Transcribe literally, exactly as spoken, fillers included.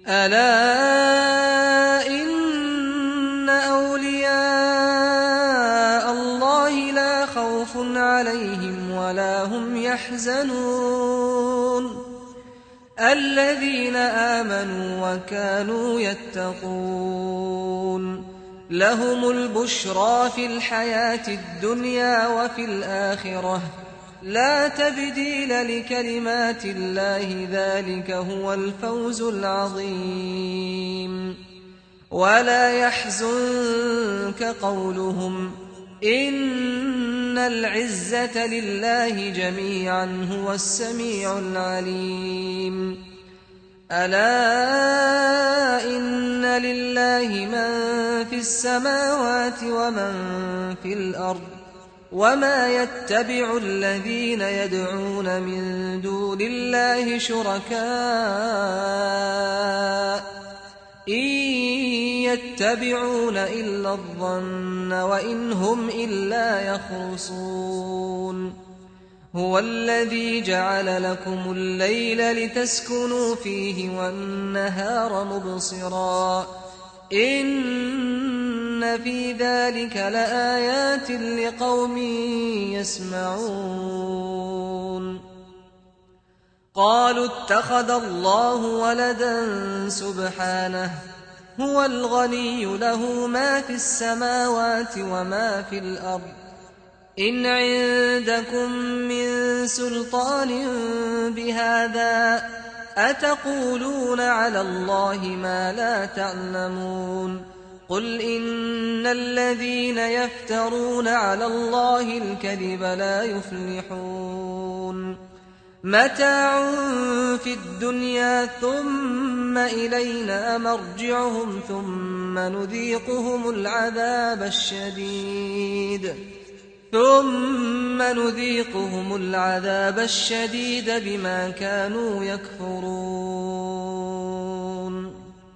ألا إن أولياء الله لا خوف عليهم ولا هم يحزنون الذين آمنوا وكانوا يتقون لهم البشرى في الحياة الدنيا وفي الآخرة لا تبديل لكلمات الله ذلك هو الفوز العظيم ولا يحزنك قولهم إن العزة لله جميعا هو السميع العليم ألا إن لله من في السماوات ومن في الأرض وما يتبع الذين يدعون من دون الله شركاء إن يتبعون إلا الظن وإن هم إلا يخرصون هو الذي جعل لكم الليل لتسكنوا فيه والنهار مبصرا إن في ذلك لآيات لقوم يسمعون قالوا اتخذ الله ولدا سبحانه هو الغني له ما في السماوات وما في الأرض إن عندكم من سلطان بهذا أتقولون على الله ما لا تعلمون قل إن الذين يفترون على الله الكذب لا يفلحون متاع في الدنيا ثم إلينا مرجعهم ثم نذيقهم العذاب الشديد ثم نذيقهم العذاب الشديد بما كانوا يكفرون